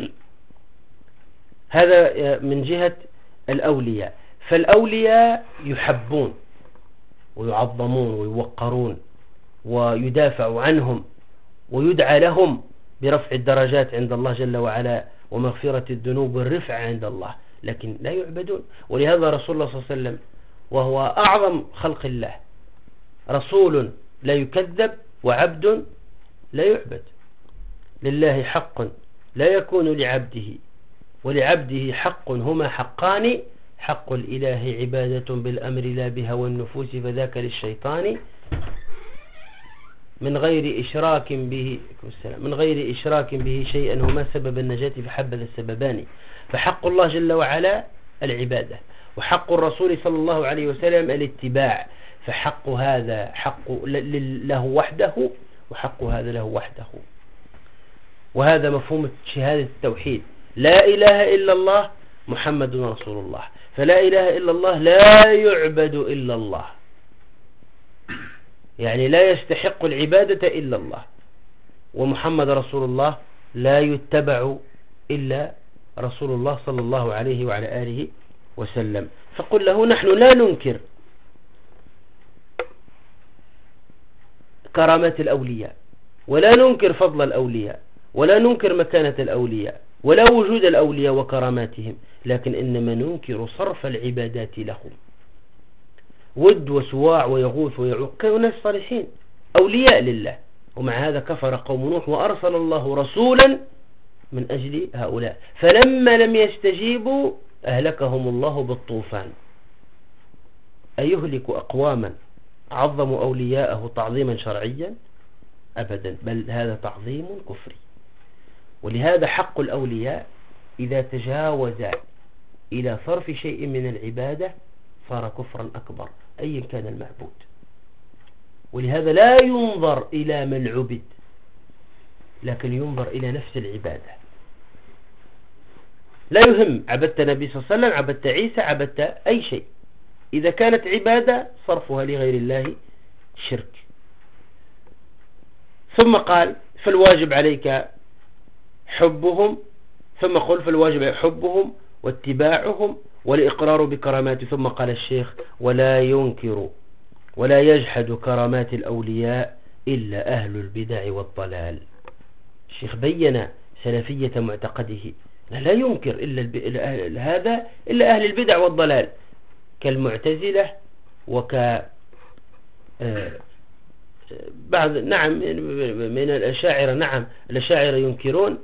هذا من جهة الأولياء. فالأولياء يحبون ويعظمون ويوقرون ويدافع عنهم ويدعى لهم برفع الدرجات عند الله جل وعلا ومغفرة الذنوب والرفع عند الله، لكن لا يعبدون. ولهذا رسول الله صلى الله عليه وسلم وهو أعظم خلق الله رسول لا يكذب وعبد لا يعبد. لله حق لا يكون لعبده، ولعبده حق هما حقان، حق الإله عبادة بالأمر لا بهوى النفوس فذاك للشيطان من غير إشراك به من غير إشراك به شيئا هما سبب النجاة فحبذ السببان. فحق الله جل وعلا العبادة، وحق الرسول صلى الله عليه وسلم الاتباع. فحق هذا حق له وحده، وحق هذا له وحده. وهذا مفهوم شهادة التوحيد، لا إله إلا الله محمد رسول الله. فلا إله إلا الله لا يعبد إلا الله، يعني لا يستحق العبادة إلا الله. ومحمد رسول الله لا يتبع إلا رسول الله صلى الله عليه وعلى آله وسلم. فقل له نحن لا ننكر كرامات الأولياء، ولا ننكر فضل الأولياء، ولا ننكر مكانة الأولياء، ولا وجود الأولياء وكراماتهم، لكن إنما ننكر صرف العبادات لهم. ود وسواع ويغوث ويعوق كانوا ناس صالحين أولياء لله، ومع هذا كفر قوم نوح وأرسل الله رسولا من أجل هؤلاء، فلما لم يستجيبوا أهلكهم الله بالطوفان. أيهلك أقواما عظموا أولياءه تعظيما شرعيا؟ أبدا، بل هذا تعظيم كفري. ولهذا حق الأولياء إذا تجاوز إلى صرف شيء من العبادة صار كفرا أكبر، أيا كان المعبود. ولهذا لا ينظر إلى من عبد، لكن ينظر إلى نفس العبادة. لا يهم عبدت النبي صلى الله عليه وسلم، عبدت عيسى، عبدت أي شيء، إذا كانت عبادة صرفها لغير الله شرك. ثم قال فالواجب عليك حبهم، ثم قل فالواجب حبهم واتباعهم والإقرار بكرامات. ثم قال الشيخ ولا ينكر ولا يجحد كرامات الأولياء إلا أهل البدع والضلال. الشيخ بين سلفية معتقده، لا ينكر إلا هذا إلا أهل البدع والضلال كالمعتزلة وك بعض نعم من الأشاعرة. نعم الأشاعرة ينكرون،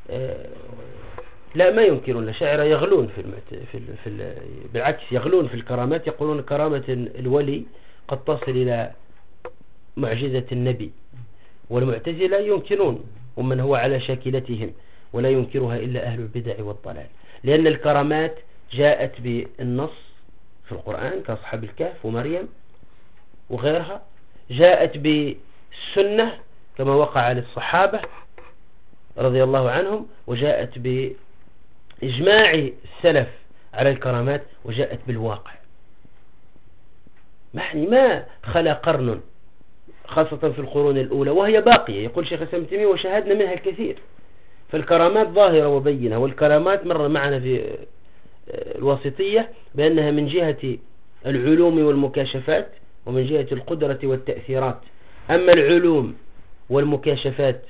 لا ما ينكرون، الأشاعرة يغلون في المعت... في, ال... في ال... بالعكس يغلون في الكرامات، يقولون كرامة الولي قد تصل إلى معجزة النبي. والمعتزلة ينكرون ومن هو على شاكلتهم، ولا ينكرها إلا أهل البدع والضلال، لأن الكرامات جاءت بالنص في القرآن كأصحاب الكهف ومريم وغيرها، جاءت بالسنة كما وقع للصحابة رضي الله عنهم، وجاءت بإجماع السلف على الكرامات، وجاءت بالواقع. يعني ما خلا قرن خاصة في القرون الأولى وهي باقية، يقول شيخ الإسلام ابن تيمية وشاهدنا منها الكثير. فالكرامات ظاهرة وبينة. والكرامات مر معنا في الواسطية بأنها من جهة العلوم والمكاشفات ومن جهة القدرة والتأثيرات. أما العلوم والمكاشفات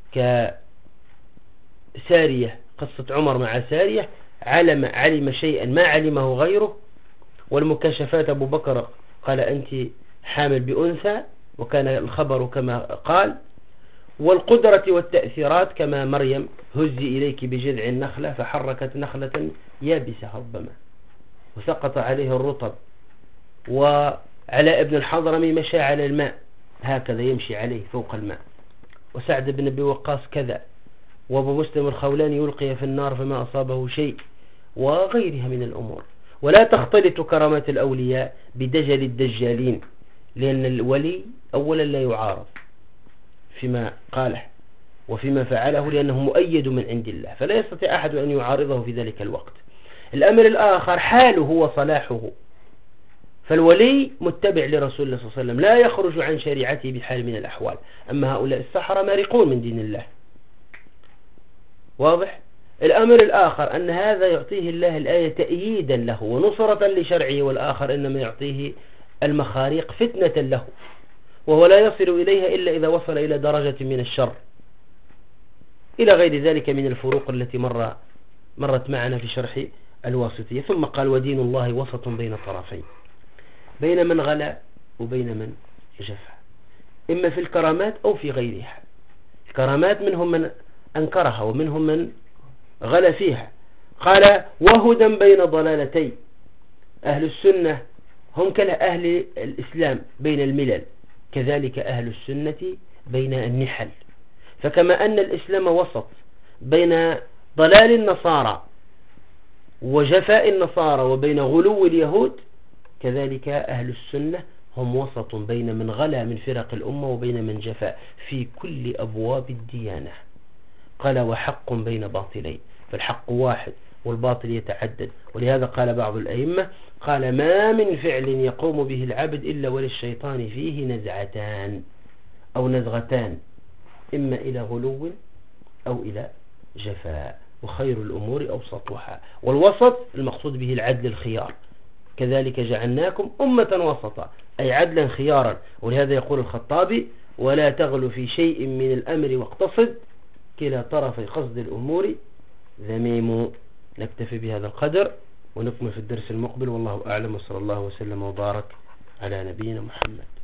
كسارية، قصة عمر مع سارية، علم علم شيئا ما علمه غيره. والمكاشفات أبو بكر قال أنت حامل بأنثى وكان الخبر كما قال. والقدرة والتأثيرات كما مريم هزي إليك بجذع النخلة فحركت نخلة يابسة ربما وسقط عليه الرطب. وعلى ابن الحضرمي مشى على الماء هكذا يمشي عليه فوق الماء. وسعد بن أبي وقاص كذا. وابو مسلم الخولاني يلقي في النار فما أصابه شيء، وغيرها من الأمور. ولا تختلط كرامات الأولياء بدجل الدجالين، لأن الولي أولا لا يعارض فيما قاله وفيما فعله، لأنه مؤيد من عند الله، فلا يستطيع أحد أن يعارضه في ذلك الوقت. الأمر الآخر حاله وصلاحه، فالولي متبع لرسول الله صلى الله عليه وسلم لا يخرج عن شريعته بحال من الأحوال. أما هؤلاء السحرة مارقون من دين الله. واضح؟ الأمر الآخر أن هذا يعطيه الله الآية تأييدا له ونصرة لشرعه، والآخر إنما يعطيه المخاريق فتنة له، وهو لا يصل إليها إلا إذا وصل إلى درجة من الشر، إلى غير ذلك من الفروق التي مر مرت معنا في شرح الواسطية. ثم قال ودين الله وسط بين طرفين، بين من غلا وبين من جفا، إما في الكرامات أو في غيرها. الكرامات منهم من أنكرها ومنهم من غلا فيها. قال وهدى بين ضلالتين. أهل السنة هم كأهل الإسلام بين الملل، كذلك أهل السنة بين النحل. فكما أن الإسلام وسط بين ضلال النصارى وجفاء النصارى وبين غلو اليهود، كذلك أهل السنة هم وسط بين من غلا من فرق الأمة وبين من جفاء في كل أبواب الديانة. قال وحق بين باطلين، فالحق واحد والباطل يتعدد. ولهذا قال بعض الأئمة قال ما من فعل يقوم به العبد إلا وللشيطان فيه نزعتان أو نزغتان، إما إلى غلو أو إلى جفاء، وخير الأمور أوسطها. والوسط المقصود به العدل الخيار، كذلك جعلناكم أمة وسطا أي عدلا خيارا. ولهذا يقول الخطابي ولا تغلو في شيء من الأمر واقتصد، كلا طرفي قصد الأمور ذميم. نكتفي بهذا القدر ونكمل في الدرس المقبل، والله أعلم، وصلى الله وسلم وبارك على نبينا محمد.